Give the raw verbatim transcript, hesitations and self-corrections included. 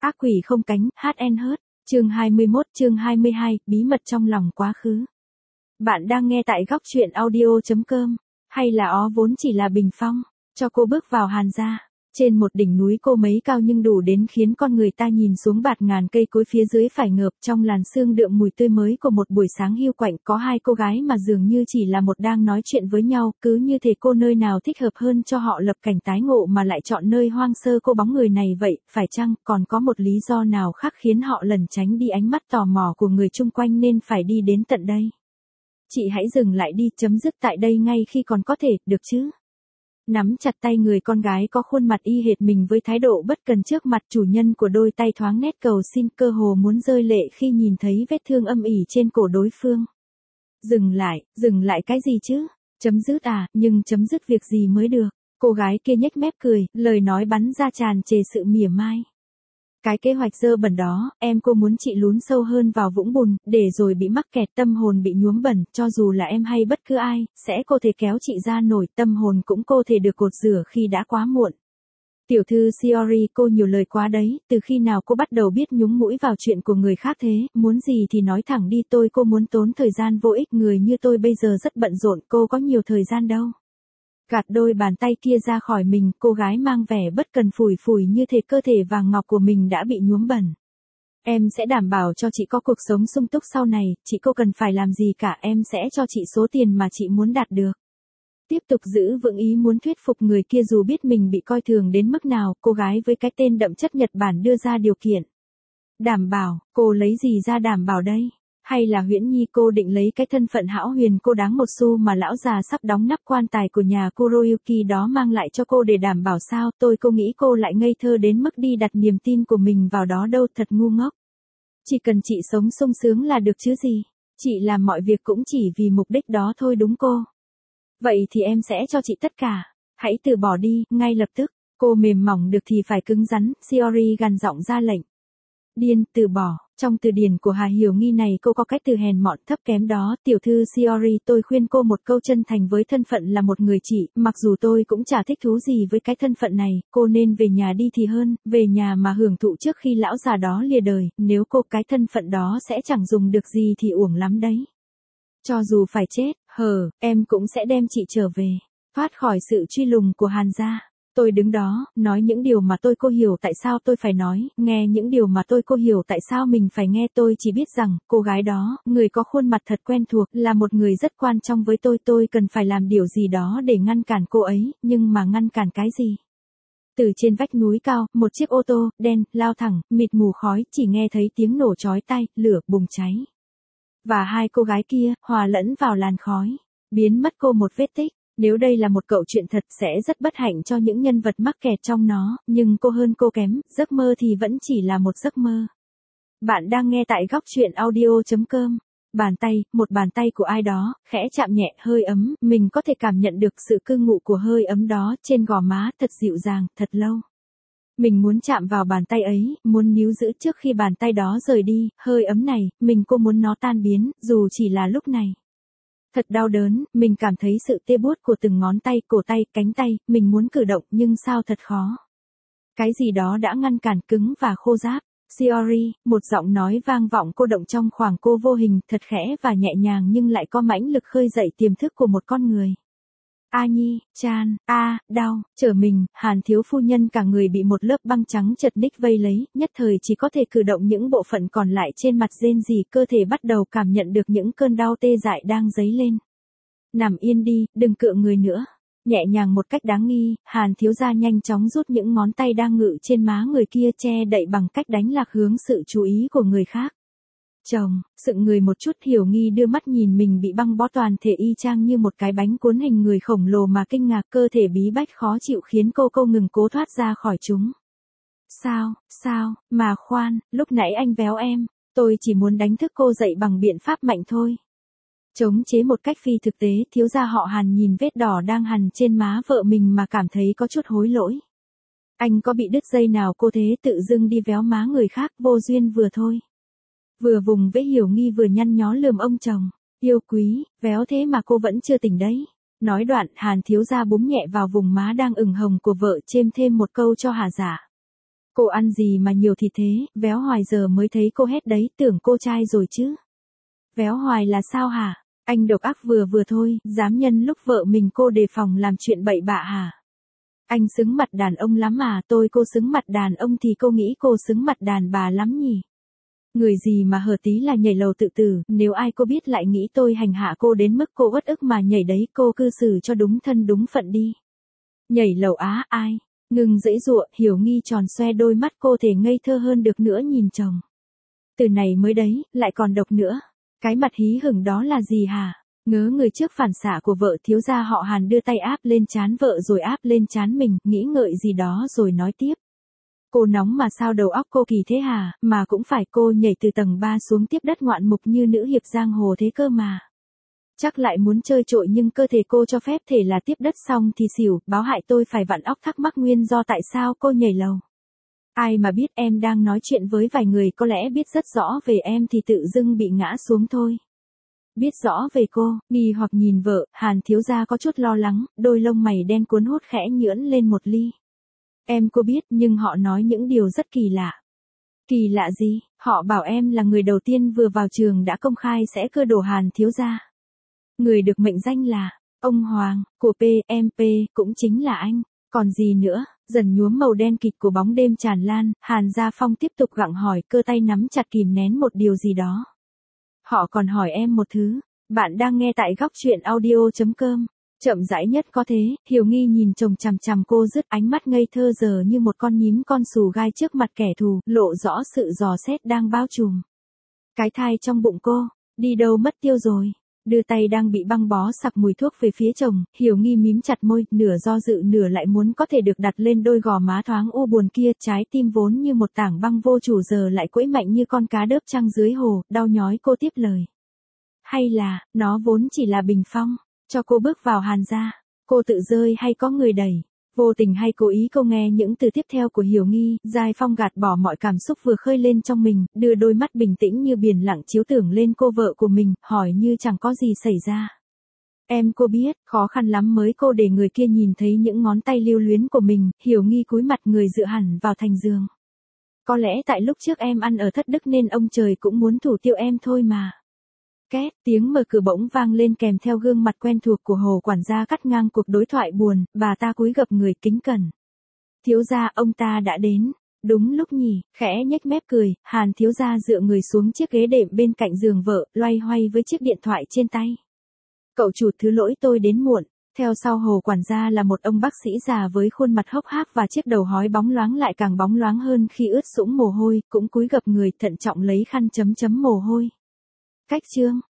Ác quỷ không cánh, hát en hớt, chương hai mươi mốt, chương hai mươi hai, bí mật trong lòng quá khứ. Bạn đang nghe tại góc truyện audio chấm com, hay là ó vốn chỉ là bình phong, cho cô bước vào Hàn gia. Trên một đỉnh núi cô mấy cao nhưng đủ đến khiến con người ta nhìn xuống bạt ngàn cây cối phía dưới phải ngợp trong làn sương đượm mùi tươi mới của một buổi sáng hiu quạnh. Có hai cô gái mà dường như chỉ là một đang nói chuyện với nhau, cứ như thể cô nơi nào thích hợp hơn cho họ lập cảnh tái ngộ mà lại chọn nơi hoang sơ cô bóng người này vậy, phải chăng còn có một lý do nào khác khiến họ lẩn tránh đi ánh mắt tò mò của người chung quanh nên phải đi đến tận đây? Chị hãy dừng lại đi, chấm dứt tại đây ngay khi còn có thể, được chứ? Nắm chặt tay người con gái có khuôn mặt y hệt mình với thái độ bất cần trước mặt chủ nhân của đôi tay thoáng nét cầu xin, cơ hồ muốn rơi lệ khi nhìn thấy vết thương âm ỉ trên cổ đối phương. Dừng lại, dừng lại cái gì chứ? Chấm dứt à, nhưng chấm dứt việc gì mới được? Cô gái kia nhếch mép cười, lời nói bắn ra tràn trề sự mỉa mai. Cái kế hoạch dơ bẩn đó, em cô muốn chị lún sâu hơn vào vũng bùn, để rồi bị mắc kẹt, tâm hồn bị nhuốm bẩn, cho dù là em hay bất cứ ai, sẽ cô thể kéo chị ra nổi, tâm hồn cũng cô thể được cột rửa khi đã quá muộn. Tiểu thư Shiori, cô nhiều lời quá đấy, từ khi nào cô bắt đầu biết nhúng mũi vào chuyện của người khác thế, muốn gì thì nói thẳng đi, tôi cô muốn tốn thời gian vô ích, người như tôi bây giờ rất bận rộn, cô có nhiều thời gian đâu. Gạt đôi bàn tay kia ra khỏi mình, cô gái mang vẻ bất cần phủi phủi như thể cơ thể vàng ngọc của mình đã bị nhuốm bẩn. Em sẽ đảm bảo cho chị có cuộc sống sung túc sau này, chị cô cần phải làm gì cả, em sẽ cho chị số tiền mà chị muốn đạt được. Tiếp tục giữ vững ý muốn thuyết phục người kia dù biết mình bị coi thường đến mức nào, cô gái với cái tên đậm chất Nhật Bản đưa ra điều kiện. Đảm bảo, cô lấy gì ra đảm bảo đây? Hay là huyễn nhi cô định lấy cái thân phận hão huyền cô đáng một xu mà lão già sắp đóng nắp quan tài của nhà Kuroyuki đó mang lại cho cô để đảm bảo sao? Tôi cô nghĩ cô lại ngây thơ đến mức đi đặt niềm tin của mình vào đó đâu, thật ngu ngốc. Chỉ cần chị sống sung sướng là được chứ gì. Chị làm mọi việc cũng chỉ vì mục đích đó thôi đúng cô? Vậy thì em sẽ cho chị tất cả. Hãy từ bỏ đi, ngay lập tức. Cô mềm mỏng được thì phải cứng rắn, Shiori gằn giọng ra lệnh. Điên, từ bỏ. Trong từ điển của Hà Hiểu Nghi này cô có cái từ hèn mọn thấp kém đó. Tiểu thư Shiori, tôi khuyên cô một câu chân thành, với thân phận là một người chị, mặc dù tôi cũng chả thích thú gì với cái thân phận này, cô nên về nhà đi thì hơn, về nhà mà hưởng thụ trước khi lão già đó lìa đời, nếu cô cái thân phận đó sẽ chẳng dùng được gì thì uổng lắm đấy. Cho dù phải chết, hờ, em cũng sẽ đem chị trở về, thoát khỏi sự truy lùng của Hàn gia. Tôi đứng đó, nói những điều mà tôi cô hiểu tại sao tôi phải nói, nghe những điều mà tôi cô hiểu tại sao mình phải nghe. Tôi chỉ biết rằng, cô gái đó, người có khuôn mặt thật quen thuộc, là một người rất quan trọng với tôi. Tôi cần phải làm điều gì đó để ngăn cản cô ấy, nhưng mà ngăn cản cái gì? Từ trên vách núi cao, một chiếc ô tô, đen, lao thẳng, mịt mù khói, chỉ nghe thấy tiếng nổ chói tai, lửa, bùng cháy. Và hai cô gái kia, hòa lẫn vào làn khói, biến mất cô một vết tích. Nếu đây là một câu chuyện thật sẽ rất bất hạnh cho những nhân vật mắc kẹt trong nó, nhưng cô hơn cô kém, giấc mơ thì vẫn chỉ là một giấc mơ. Bạn đang nghe tại góc truyện audio chấm com. Bàn tay, một bàn tay của ai đó, khẽ chạm nhẹ, hơi ấm, mình có thể cảm nhận được sự cư ngụ của hơi ấm đó trên gò má, thật dịu dàng, thật lâu. Mình muốn chạm vào bàn tay ấy, muốn níu giữ trước khi bàn tay đó rời đi, hơi ấm này, mình cô muốn nó tan biến, dù chỉ là lúc này. Thật đau đớn, mình cảm thấy sự tê buốt của từng ngón tay, cổ tay, cánh tay, mình muốn cử động nhưng sao thật khó. Cái gì đó đã ngăn cản, cứng và khô ráp. Shiori, một giọng nói vang vọng cô động trong khoảng cô vô hình, thật khẽ và nhẹ nhàng nhưng lại có mãnh lực khơi dậy tiềm thức của một con người. A Nhi, chan, a, đau, trở mình, Hàn thiếu phu nhân cả người bị một lớp băng trắng chật ních vây lấy, nhất thời chỉ có thể cử động những bộ phận còn lại trên mặt rên rỉ, cơ thể bắt đầu cảm nhận được những cơn đau tê dại đang dấy lên. Nằm yên đi, đừng cựa người nữa. Nhẹ nhàng một cách đáng nghi, Hàn thiếu gia nhanh chóng rút những ngón tay đang ngự trên má người kia che đậy bằng cách đánh lạc hướng sự chú ý của người khác. Chồng, sững người một chút, Hiểu Nghi đưa mắt nhìn mình bị băng bó toàn thể y chang như một cái bánh cuốn hình người khổng lồ mà kinh ngạc, cơ thể bí bách khó chịu khiến cô câu ngừng cố thoát ra khỏi chúng. Sao, sao, mà khoan, lúc nãy anh véo em, tôi chỉ muốn đánh thức cô dậy bằng biện pháp mạnh thôi. Chống chế một cách phi thực tế, thiếu gia họ Hàn nhìn vết đỏ đang hằn trên má vợ mình mà cảm thấy có chút hối lỗi. Anh có bị đứt dây nào cô thế tự dưng đi véo má người khác, vô duyên vừa thôi. Vừa vùng vẫy, Hiểu Nghi vừa nhăn nhó lườm ông chồng. Yêu quý, véo thế mà cô vẫn chưa tỉnh đấy. Nói đoạn, Hàn thiếu gia búng nhẹ vào vùng má đang ửng hồng của vợ, chêm thêm một câu cho hà giả. Cô ăn gì mà nhiều thịt thế, Véo Hoài giờ mới thấy cô hét đấy, tưởng cô trai rồi chứ. Véo Hoài là sao hả? Anh độc ác vừa vừa thôi, dám nhân lúc vợ mình cô đề phòng làm chuyện bậy bạ hả? Anh xứng mặt đàn ông lắm à, tôi cô xứng mặt đàn ông thì cô nghĩ cô xứng mặt đàn bà lắm nhỉ? Người gì mà hở tí là nhảy lầu tự tử, nếu ai cô biết lại nghĩ tôi hành hạ cô đến mức cô uất ức mà nhảy đấy, cô cư xử cho đúng thân đúng phận đi. Nhảy lầu á, ai? Ngừng giãy giụa, Hiểu Nghi tròn xoe đôi mắt cô thể ngây thơ hơn được nữa nhìn chồng. Từ này mới đấy, lại còn độc nữa. Cái mặt hí hửng đó là gì hả? Ngớ người trước phản xạ của vợ, thiếu gia họ Hàn đưa tay áp lên trán vợ rồi áp lên trán mình, nghĩ ngợi gì đó rồi nói tiếp. Cô nóng mà sao đầu óc cô kỳ thế hả, mà cũng phải cô nhảy từ tầng ba xuống tiếp đất ngoạn mục như nữ hiệp giang hồ thế cơ mà. Chắc lại muốn chơi trội nhưng cơ thể cô cho phép thể là tiếp đất xong thì xỉu, báo hại tôi phải vặn óc thắc mắc nguyên do tại sao cô nhảy lầu. Ai mà biết em đang nói chuyện với vài người có lẽ biết rất rõ về em thì tự dưng bị ngã xuống thôi. Biết rõ về cô, nghi hoặc nhìn vợ, Hàn thiếu gia có chút lo lắng, đôi lông mày đen cuốn hút khẽ nhướn lên một ly. Em cô biết nhưng họ nói những điều rất kỳ lạ. Kỳ lạ gì? Họ bảo em là người đầu tiên vừa vào trường đã công khai sẽ cưa đổ Hàn thiếu gia. Người được mệnh danh là ông Hoàng của pê em pê cũng chính là anh. Còn gì nữa? Dần nhuốm màu đen kịt của bóng đêm tràn lan, Hàn Gia Phong tiếp tục gặng hỏi, cơ tay nắm chặt kìm nén một điều gì đó. Họ còn hỏi em một thứ. Bạn đang nghe tại góc truyện audio chấm com. Chậm rãi nhất có thế, Hiểu Nghi nhìn chồng chằm chằm cô dứt ánh mắt ngây thơ giờ như một con nhím con xù gai trước mặt kẻ thù, lộ rõ sự dò xét đang bao trùm. Cái thai trong bụng cô, đi đâu mất tiêu rồi. Đưa tay đang bị băng bó sặc mùi thuốc về phía chồng, Hiểu Nghi mím chặt môi, nửa do dự nửa lại muốn có thể được đặt lên đôi gò má thoáng u buồn kia, trái tim vốn như một tảng băng vô chủ giờ lại quẫy mạnh như con cá đớp trăng dưới hồ, đau nhói cô tiếp lời. Hay là, nó vốn chỉ là bình phong, cho cô bước vào Hàn gia, cô tự rơi hay có người đẩy? Vô tình hay cố ý cô nghe những từ tiếp theo của Hiểu Nghi, Giai Phong gạt bỏ mọi cảm xúc vừa khơi lên trong mình, đưa đôi mắt bình tĩnh như biển lặng chiếu tưởng lên cô vợ của mình, hỏi như chẳng có gì xảy ra. Em cô biết, khó khăn lắm mới cô để người kia nhìn thấy những ngón tay lưu luyến của mình, Hiểu Nghi cúi mặt người dựa hẳn vào thành giường. Có lẽ tại lúc trước em ăn ở thất đức nên ông trời cũng muốn thủ tiêu em thôi mà. Két, tiếng mở cửa bỗng vang lên kèm theo gương mặt quen thuộc của Hồ quản gia cắt ngang cuộc đối thoại buồn, bà ta cúi gập người kính cẩn. Thiếu gia, ông ta đã đến. Đúng lúc nhỉ, khẽ nhếch mép cười, Hàn thiếu gia dựa người xuống chiếc ghế đệm bên cạnh giường vợ, loay hoay với chiếc điện thoại trên tay. Cậu chủ thứ lỗi tôi đến muộn. Theo sau Hồ quản gia là một ông bác sĩ già với khuôn mặt hốc hác và chiếc đầu hói bóng loáng lại càng bóng loáng hơn khi ướt sũng mồ hôi, cũng cúi gập người thận trọng lấy khăn chấm chấm mồ hôi. Cách chương